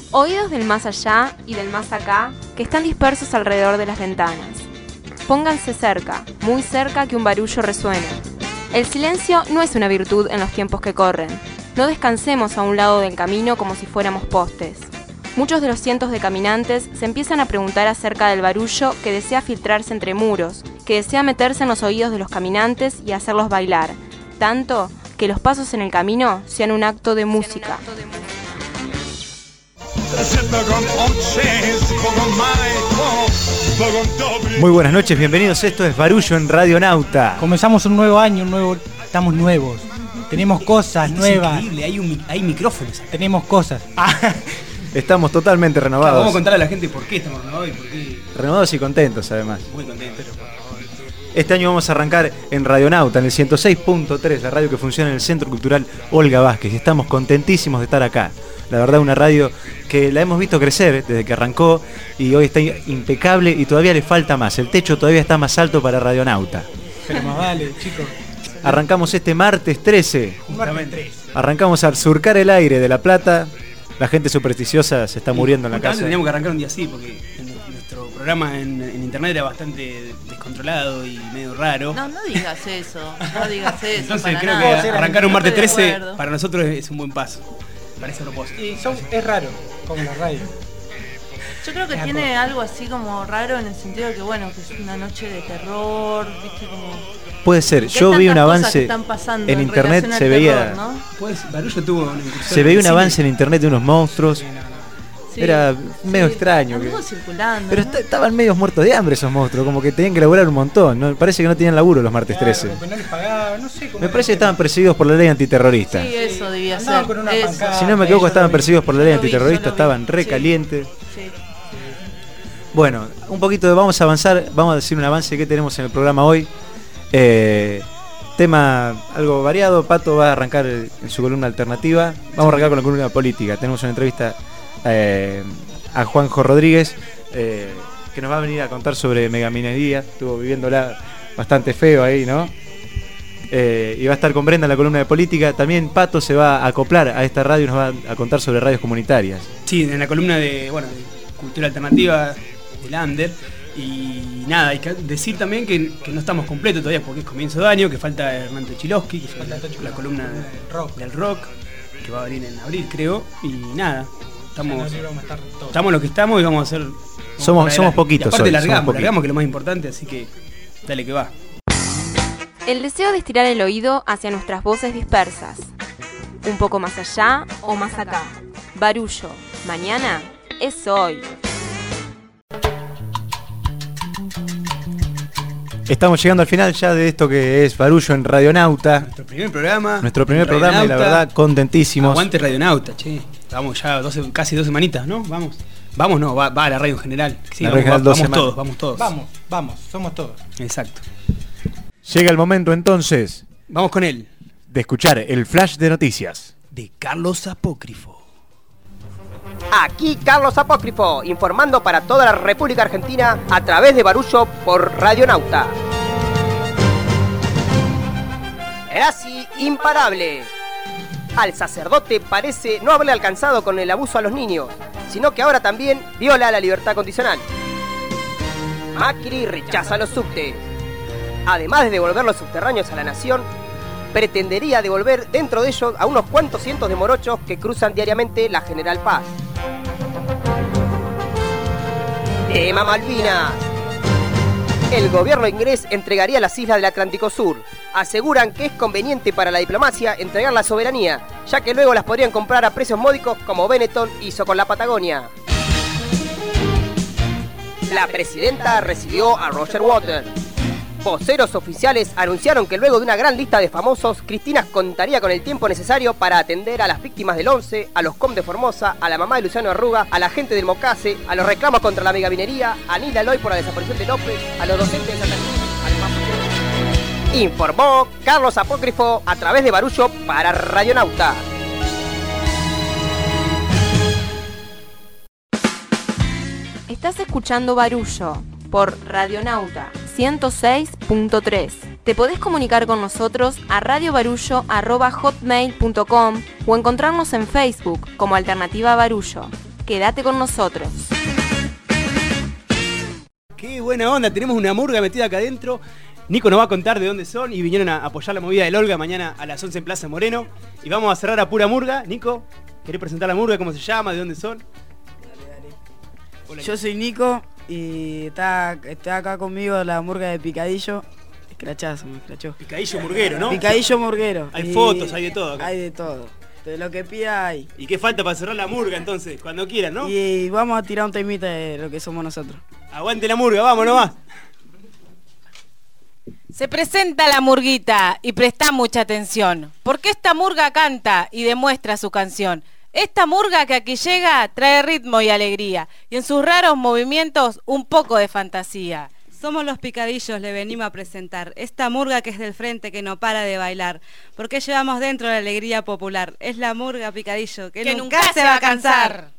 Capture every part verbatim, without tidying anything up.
Oídos del más allá y del más acá que están dispersos alrededor de las ventanas. Pónganse cerca, muy cerca que un barullo resuene. El silencio no es una virtud en los tiempos que corren. No descansemos a un lado del camino como si fuéramos postes. Muchos de los cientos de caminantes se empiezan a preguntar acerca del barullo que desea filtrarse entre muros, que desea meterse en los oídos de los caminantes y hacerlos bailar, tanto que los pasos en el camino sean un acto de música. Muy buenas noches, bienvenidos. Esto es Barullo en Radionauta. Comenzamos un nuevo año, un nuevo, estamos nuevos. Tenemos cosas Esto nuevas. Es increíble, hay, un, hay micrófonos. Tenemos cosas. Estamos totalmente renovados. Claro, vamos a contarle a la gente por qué estamos renovados y por qué. Renovados y contentos, además. Muy contentos. Este año vamos a arrancar en Radionauta, en el ciento seis punto tres, la radio que funciona en el Centro Cultural Olga Vázquez. Y estamos contentísimos de estar acá. La verdad, una radio que la hemos visto crecer desde que arrancó y hoy está impecable y todavía le falta más. El techo todavía está más alto para Radionauta. Pero más vale, chicos. Arrancamos este martes trece. Justamente. Arrancamos al surcar el aire de La Plata. La gente supersticiosa se está muriendo en la casa. Teníamos que arrancar un día así porque nuestro programa en, en internet era bastante descontrolado y medio raro. No, no digas eso, no digas eso. Entonces para creo nada. que arrancar un martes No estoy de trece acuerdo. para nosotros es un buen paso. Parece propósito. Y son, es raro, como la radio. Yo creo que Es tiene algo. algo así como raro en el sentido de que, bueno, que es una noche de terror, viste, como... Puede ser, que hay yo vi un tantas cosas avance que están pasando en en internet, relación al se veía terror, ¿no? Pues Barullo tuvo una incursión se veía en un el avance en cine. internet de unos monstruos. Sí, Era medio sí, extraño que- anduvo circulando, Pero ¿no? est- estaban medios muertos de hambre esos monstruos, como que tenían que laburar un montón, ¿no? Parece que no tenían laburo los martes trece. Claro, porque no les pagaban, no sé cómo Me era parece que el tema. estaban perseguidos por la ley antiterrorista. Sí, eso debía Andaban ser. con una eso. pancada. Si no me equivoco, estaban perseguidos por la ley Yo lo vi, antiterrorista, yo lo vi. estaban re Sí. calientes. Sí. Bueno, un poquito de, vamos a avanzar, vamos a decir un avance que tenemos en el programa hoy. Eh, tema algo variado, Pato va a arrancar en su columna alternativa. Vamos a arrancar con la columna política. Tenemos una entrevista eh, a Juanjo Rodríguez, eh, que nos va a venir a contar sobre megaminería. Estuvo viviéndola bastante feo ahí, ¿no? Eh, y va a estar con Brenda en la columna de política. También Pato se va a acoplar a esta radio y nos va a contar sobre radios comunitarias. Sí, en la columna de, bueno, de cultura alternativa del Under. Y nada, hay que decir también que, que no estamos completos todavía porque es comienzo de año, que falta Hernán Tochilowski, que es Falta la, Tochi la con columna la- de- del rock. del rock, que va a venir en abril creo. Y nada, estamos, No, sí, vamos a estar todos. estamos lo que estamos y vamos a hacer... vamos Somos- para somos adelante. poquitos Y aparte hoy, largamos, somos poquitos. largamos que es lo más importante, así que dale que va. El deseo de estirar el oído hacia nuestras voces dispersas. Un poco más allá o más acá. Barullo, mañana es hoy. Estamos llegando al final ya de esto que es Barullo en Radionauta. Nuestro primer programa. Nuestro primer programa y la Radionauta. verdad contentísimos. Aguante Radionauta, che. Vamos ya doce, casi dos semanitas, ¿no? Vamos. Vamos, no, va, va a la radio en general. Sí, La vamos, radio en general, va- dos vamos semanas. todos, vamos todos. Vamos, vamos, somos todos. Exacto. Llega el momento entonces Vamos con él. de escuchar el flash de noticias. De Carlos Apócrifo. Aquí Carlos Apócrifo, informando para toda la República Argentina a través de Barullo por Radionauta. Graci imparable. Al sacerdote parece no haberle alcanzado con el abuso a los niños, sino que ahora también viola la libertad condicional. Macri rechaza los subtes. Además de devolver los subterráneos a la nación, pretendería devolver dentro de ellos a unos cuantos cientos de morochos que cruzan diariamente la General Paz. Tema Malvinas. El gobierno inglés entregaría las islas del Atlántico Sur. Aseguran que es conveniente para la diplomacia entregar la soberanía, ya que luego las podrían comprar a precios módicos como Benetton hizo con la Patagonia. La presidenta recibió a Roger Waters. Voceros oficiales anunciaron que luego de una gran lista de famosos, Cristina contaría con el tiempo necesario para atender a las víctimas del once, a los com de Formosa, a la mamá de Luciano Arruga, a la gente del Mocase, a los reclamos contra la megaminería, a Nila Loy por la desaparición de López, a los docentes de Santa Cruz, al más... Informó Carlos Apócrifo a través de Barullo para Radionauta. Estás escuchando Barullo por Radionauta ciento seis punto tres. Te podés comunicar con nosotros a radiobarullo arroba hotmail punto com o encontrarnos en Facebook como Alternativa Barullo. quédate con nosotros. Qué buena onda, tenemos una murga metida acá adentro. Nico nos va a contar de dónde son y vinieron a apoyar la movida del Olga mañana a las once en Plaza Moreno. Y vamos a cerrar a pura murga. Nico, ¿querés presentar la murga? ¿Cómo se llama? ¿De dónde son? Dale, dale. Hola, Yo soy Nico y está, está acá conmigo la murga de Picadillo. Escrachazo, me escrachó. Picadillo murguero, ¿no? Picadillo murguero. Hay Y fotos, hay de todo acá. Hay de todo. De lo que pida hay. ¿Y qué falta para cerrar la murga entonces? Cuando quieran, ¿no? Y vamos a tirar un temita de lo que somos nosotros. Aguante la murga, vamos nomás. Se presenta la murguita y presta mucha atención, porque esta murga canta y demuestra su canción. Esta murga que aquí llega trae ritmo y alegría, y en sus raros movimientos un poco de fantasía. Somos los Picadillos, le venimos a presentar esta murga que es del frente, que no para de bailar, porque llevamos dentro la alegría popular. Es la murga Picadillo, que, que nunca, nunca se va a cansar.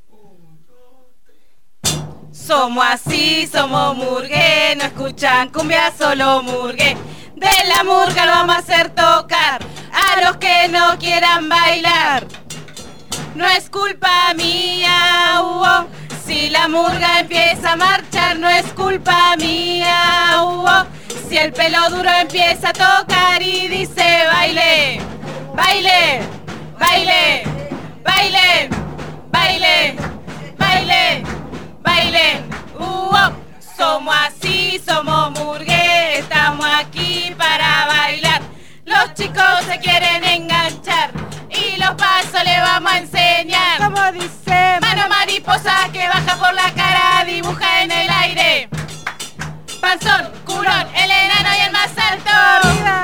Somos así, somos murgué, no escuchan cumbia, solo murgué. De la murga lo vamos a hacer tocar a los que no quieran bailar. No es culpa mía, uh, si la murga empieza a marchar, no es culpa mía, uh, si el pelo duro empieza a tocar y dice baile, baile, baile, baile, baile, baile, baile, uh, somos así, somos murgué, estamos aquí para bailar. Los chicos se quieren enganchar y los pasos le vamos a enseñar. Como dice, mano mariposa que baja por la cara, dibuja en el aire. Panzón, culón, el enano y el más alto. ¡Arriba!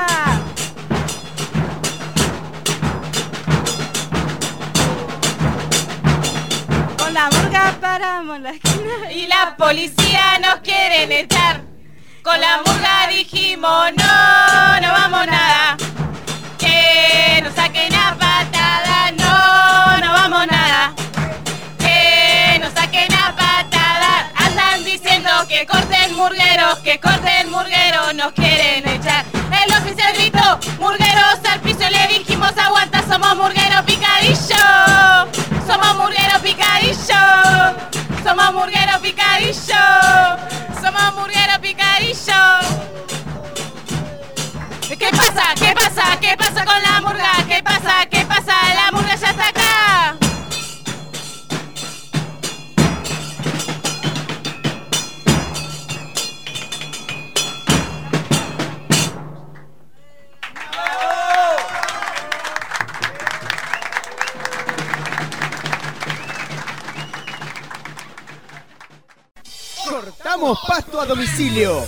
Con la murga paramos la esquina y la policía nos quieren echar. Con la murga dijimos no, no vamos nada. Que nos saquen a patada, no, no vamos nada. Que nos saquen a patada. Andan diciendo que corten murgueros, que corten murgueros, nos quieren echar. El oficial gritó, murgueros al piso y le dijimos aguanta, somos murgueros Picadillo. Somos murgueros Picadillo. Somos murgueros Picadillo. Somos murgueros Picadillo. ¿Qué pasa? ¿Qué pasa? ¿Qué pasa con la murga? ¿Qué pasa? ¿Qué pasa? La murga ya está acá. Cortamos pasto a domicilio.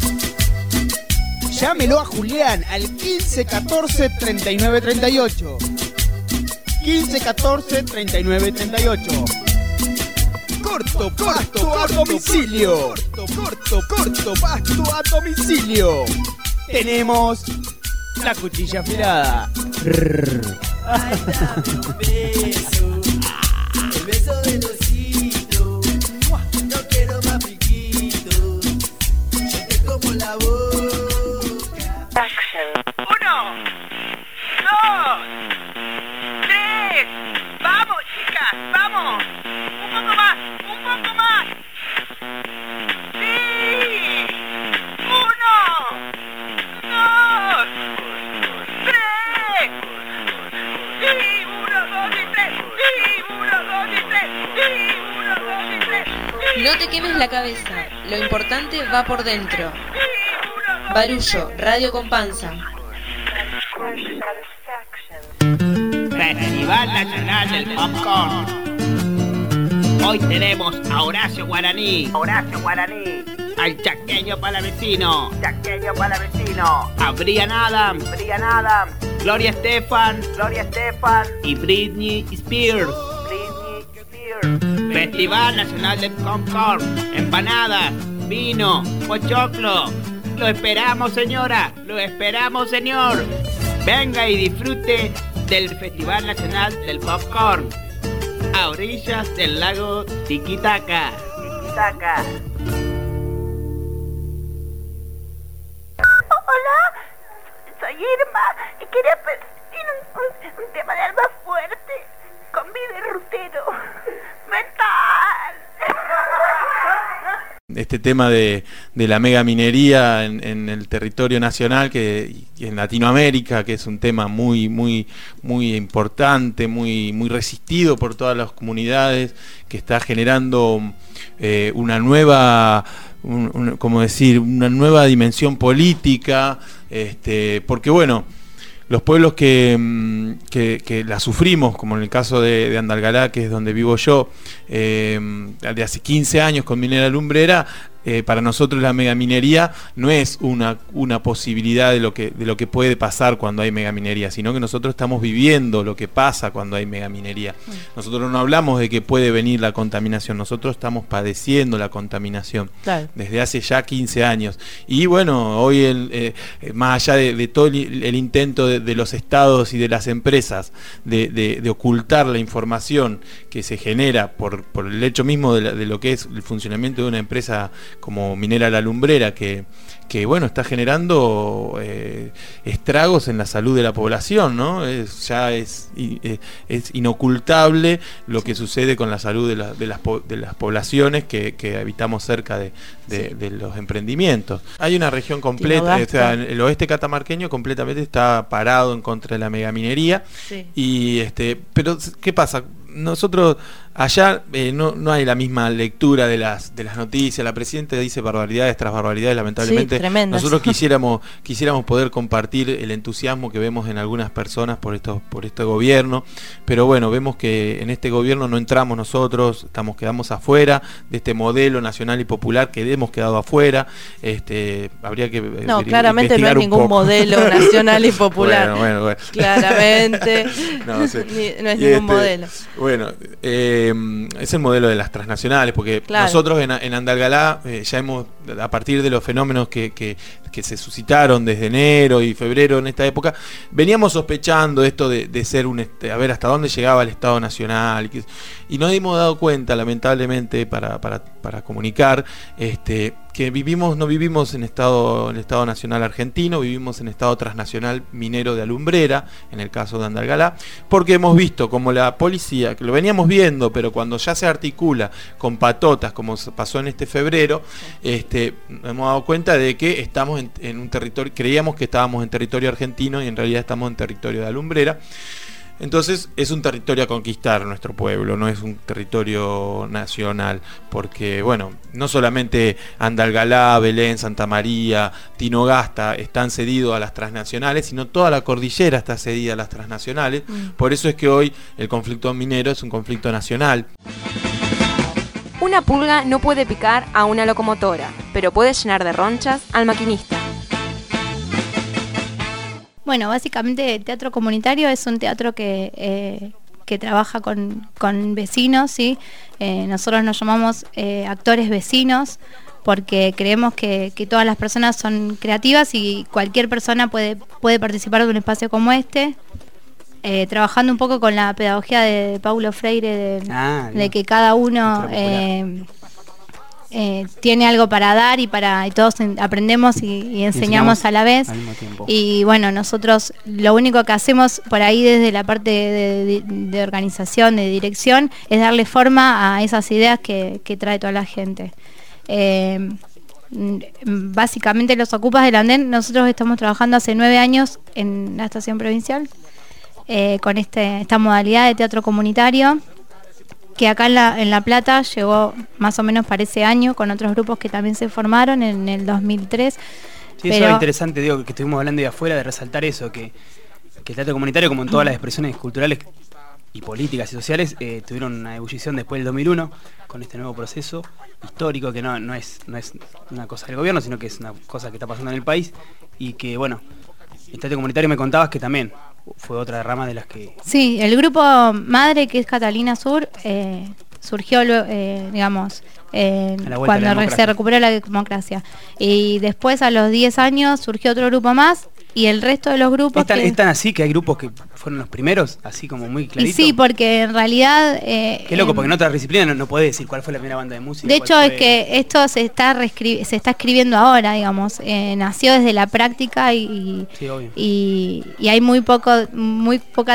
Llámelo a Julián al quince catorce treinta y nueve treinta y ocho. quince catorce treinta y nueve treinta y ocho. Corto pasto a domicilio. Corto, corto, corto pasto a domicilio. Tenemos la cuchilla afilada. Ahí está tu beso, el beso del osito. No quiero más piquitos, yo te como la boca. Uno, dos, tres. Vamos, chicas, vamos. Un poco más, un poco más. Sí. Uno, dos, tres. Sí, uno, dos y tres. Sí, uno, dos y tres. Sí, uno, dos y tres. No te quemes la cabeza, lo importante va por dentro. Barullo, radio con panza. Festival Nacional del Popcorn. Hoy tenemos a Horacio Guaraní. Horacio Guaraní. Al Chaqueño Palavecino. Chaqueño Palavecino. A Brian Adams. Brian Adams. Gloria Estefan. Gloria Estefan. Y Britney Spears. Britney Spears. Festival Nacional del Popcorn. Empanadas, vino, pochoclo. Lo esperamos, señora. Lo esperamos, señor. Venga y disfrute del Festival Nacional del Popcorn a orillas del lago Tiquitaca. Tiquitaca. Hola, soy Irma y quería pedir un, un, un tema de alma fuerte con vida de rutero. Mental. este tema de, de la megaminería en, en el territorio nacional que, y en Latinoamérica, que es un tema muy, muy, muy importante, muy, muy resistido por todas las comunidades, que está generando eh, una nueva, un, un, como decir, una nueva dimensión política, este, porque bueno, los pueblos que, que, que la sufrimos, como en el caso de, de Andalgalá, que es donde vivo yo, eh, de hace quince años con Minera Lumbrera, eh, para nosotros la megaminería no es una, una posibilidad de lo, que, de lo que puede pasar cuando hay megaminería, sino que nosotros estamos viviendo lo que pasa cuando hay megaminería. Nosotros no hablamos de que puede venir la contaminación, nosotros estamos padeciendo la contaminación Claro. desde hace ya quince años. Y bueno, hoy el, eh, más allá de, de todo el, el intento de, de los estados y de las empresas de, de, de ocultar la información que se genera por, por el hecho mismo de, la, de lo que es el funcionamiento de una empresa como Minera La Lumbrera, que, que bueno, está generando eh, estragos en la salud de la población, ¿no? Es, ya es, eh, es inocultable lo que sucede con la salud de, la, de, las, de las poblaciones que, que habitamos cerca de, de, sí. de los emprendimientos. Hay una región completa, o sea, el oeste catamarqueño completamente está parado en contra de la megaminería. Sí. Y este, pero ¿qué pasa? Nosotros allá eh, no, no hay la misma lectura de las de las noticias. La presidenta dice barbaridades tras barbaridades, lamentablemente. Sí, tremendas. Nosotros quisiéramos quisiéramos poder compartir el entusiasmo que vemos en algunas personas por estos por este gobierno, pero bueno, vemos que en este gobierno no entramos nosotros, estamos quedamos afuera de este modelo nacional y popular, que hemos quedado afuera. Este, habría que no, eh, claramente no hay ningún poco. modelo nacional y popular. Bueno, bueno, bueno. Claramente no, sí. Ni, no es y ningún este, modelo. Bueno, eh, es el modelo de las transnacionales, porque claro. nosotros en, en Andalgalá eh, ya hemos, a partir de los fenómenos que, que, que se suscitaron desde enero y febrero en esta época, veníamos sospechando esto de, de ser un, este, a ver hasta dónde llegaba el Estado Nacional, y, que, y nos hemos dado cuenta, lamentablemente, para, para, para comunicar, este, que vivimos, no vivimos en estado, en el Estado Nacional argentino, vivimos en Estado transnacional minero de Alumbrera, en el caso de Andalgalá, porque hemos visto como la policía, que lo veníamos viendo, pero cuando ya se articula con patotas, como pasó en este febrero, este, nos hemos dado cuenta de que estamos en, en un territorio, creíamos que estábamos en territorio argentino y en realidad estamos en territorio de Alumbrera. Entonces es un territorio a conquistar nuestro pueblo, no es un territorio nacional, porque bueno, no solamente Andalgalá, Belén, Santa María, Tinogasta están cedidos a las transnacionales, sino toda la cordillera está cedida a las transnacionales. Mm. Por eso es que hoy el conflicto minero es un conflicto nacional. Una pulga no puede picar a una locomotora, pero puede llenar de ronchas al maquinista. Bueno, básicamente el teatro comunitario es un teatro que, eh, que trabaja con, con vecinos, ¿sí? Eh, nosotros nos llamamos eh, actores vecinos porque creemos que, que todas las personas son creativas y cualquier persona puede, puede participar de un espacio como este. Eh, trabajando un poco con la pedagogía de Paulo Freire, de, ah, de que cada uno eh, eh, tiene algo para dar y para y todos en, aprendemos y, y enseñamos, enseñamos a la vez. Y bueno, nosotros lo único que hacemos por ahí desde la parte de, de, de organización, de dirección, es darle forma a esas ideas que, que trae toda la gente. Eh, básicamente los ocupas del andén, nosotros estamos trabajando hace nueve años en la estación provincial. Eh, con este, esta modalidad de teatro comunitario que acá en La, en La Plata llegó más o menos para ese año con otros grupos que también se formaron en el dos mil tres. Sí, pero... eso es interesante, digo, que estuvimos hablando de afuera, de resaltar eso, que, que el teatro comunitario, como en todas las expresiones culturales y políticas y sociales, eh, tuvieron una ebullición después del dos mil uno con este nuevo proceso histórico que no, no, es, no es una cosa del gobierno, sino que es una cosa que está pasando en el país y que, bueno, el teatro comunitario me contabas que también fue otra rama de las que... Sí, el grupo madre, que es Catalina Sur, eh, surgió, eh, digamos, eh, cuando se recuperó la democracia. Y después, a los diez años, surgió otro grupo más, y el resto de los grupos... ¿Es tan, que... ¿Es tan así que hay grupos que fueron los primeros? Así como muy clarito. Y sí, porque en realidad... Eh, Qué loco, porque en otras disciplinas no, no podés decir cuál fue la primera banda de música. De hecho, fue... es que esto se está reescri- se está escribiendo ahora, digamos. Eh, nació desde la práctica y, sí, obvio. y, y hay muy poco muy poca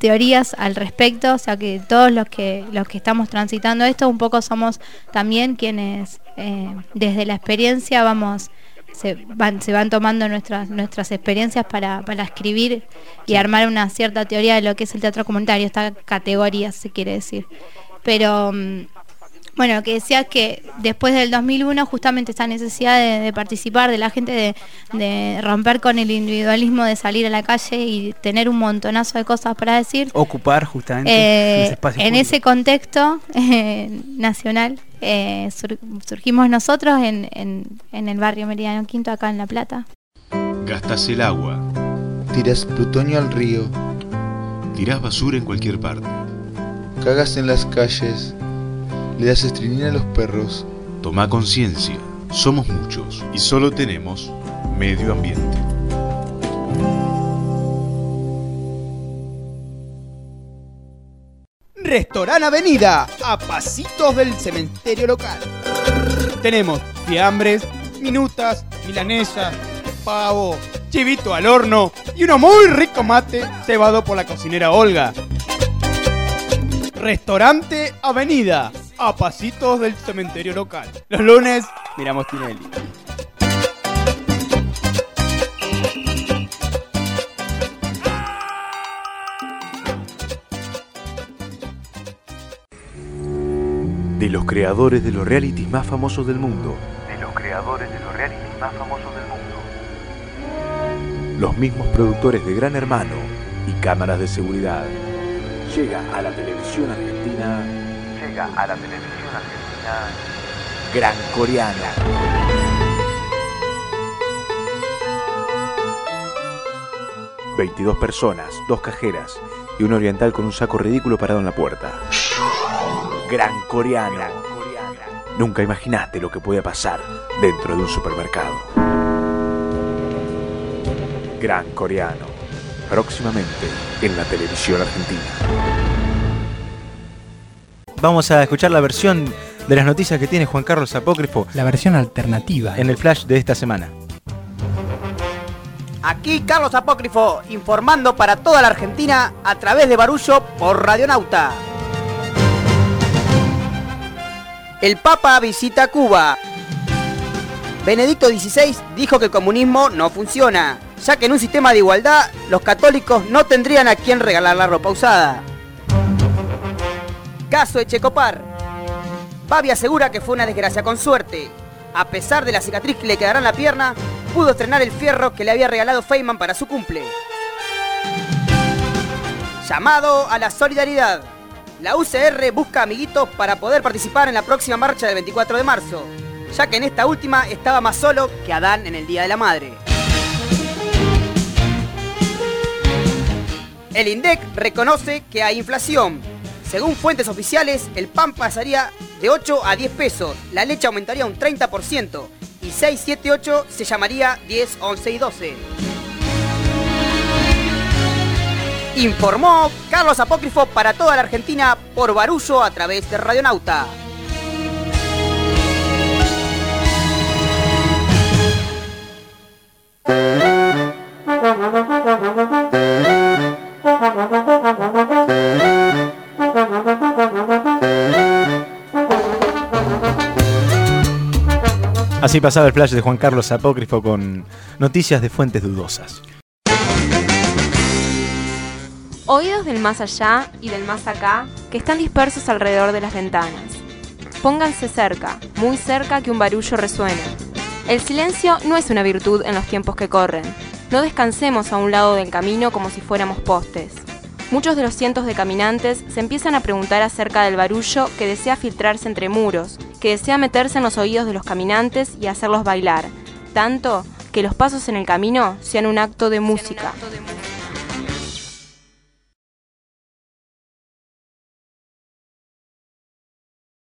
teorías al respecto, o sea que todos los que los que estamos transitando esto un poco somos también quienes eh, desde la experiencia vamos se van se van tomando nuestras nuestras experiencias para, para escribir y armar una cierta teoría de lo que es el teatro comunitario, esta categoría se quiere decir. Pero bueno, que decías que después del dos mil uno justamente esta necesidad de, de participar de la gente, de, de romper con el individualismo, de salir a la calle y tener un montonazo de cosas para decir. Ocupar justamente eh, los espacios en públicos. ese contexto eh, nacional eh, sur, surgimos nosotros en, en, en el barrio Meridiano Quinto, acá en La Plata. Gastas el agua. Tiras plutonio al río. Tirás basura en cualquier parte. Cagas en las calles. Le das estrinina a los perros. Toma conciencia. Somos muchos y solo tenemos medio ambiente. Restaurant Avenida, a pasitos del cementerio local. Tenemos fiambres, minutas, milanesas, pavo, chivito al horno y uno muy rico mate cebado por la cocinera Olga. Restaurante Avenida, a pasitos del cementerio local. Los lunes miramos Tinelli. De los creadores de los realities más famosos del mundo. De los creadores de los realities más famosos del mundo. Los mismos productores de Gran Hermano y cámaras de seguridad. Llega a la televisión argentina. Llega a la televisión argentina. Gran Coreano. veintidós personas, dos cajeras y un oriental con un saco ridículo parado en la puerta. Gran Coreano. Nunca imaginaste lo que puede pasar dentro de un supermercado. Gran Coreano. Próximamente en la televisión argentina. Vamos a escuchar la versión de las noticias que tiene Juan Carlos Apócrifo. La versión alternativa. En el flash de esta semana. Aquí Carlos Apócrifo, informando para toda la Argentina a través de Barullo por Radionauta. El Papa visita Cuba. Benedicto dieciséis dijo que el comunismo no funciona, ya que en un sistema de igualdad los católicos no tendrían a quien regalar la ropa usada. Caso Echecopar. Babi asegura que fue una desgracia con suerte. A pesar de la cicatriz que le quedará en la pierna, pudo estrenar el fierro que le había regalado Feynman para su cumple. Llamado a la solidaridad. La U C R busca amiguitos para poder participar en la próxima marcha del veinticuatro de marzo, ya que en esta última estaba más solo que Adán en el Día de la Madre. El INDEC reconoce que hay inflación. Según fuentes oficiales, el pan pasaría de ocho a diez pesos, la leche aumentaría un treinta por ciento y seis, siete, ocho se llamaría diez, once y doce. Informó Carlos Apócrifo para toda la Argentina por Barullo a través de Radionauta. Así pasaba el flash de Juan Carlos Apócrifo con noticias de fuentes dudosas. Oídos del más allá y del más acá que están dispersos alrededor de las ventanas. Pónganse cerca, muy cerca que un barullo resuene. El silencio no es una virtud en los tiempos que corren. No descansemos a un lado del camino como si fuéramos postes. Muchos de los cientos de caminantes se empiezan a preguntar acerca del barullo que desea filtrarse entre muros, que desea meterse en los oídos de los caminantes y hacerlos bailar, tanto que los pasos en el camino sean un acto de música.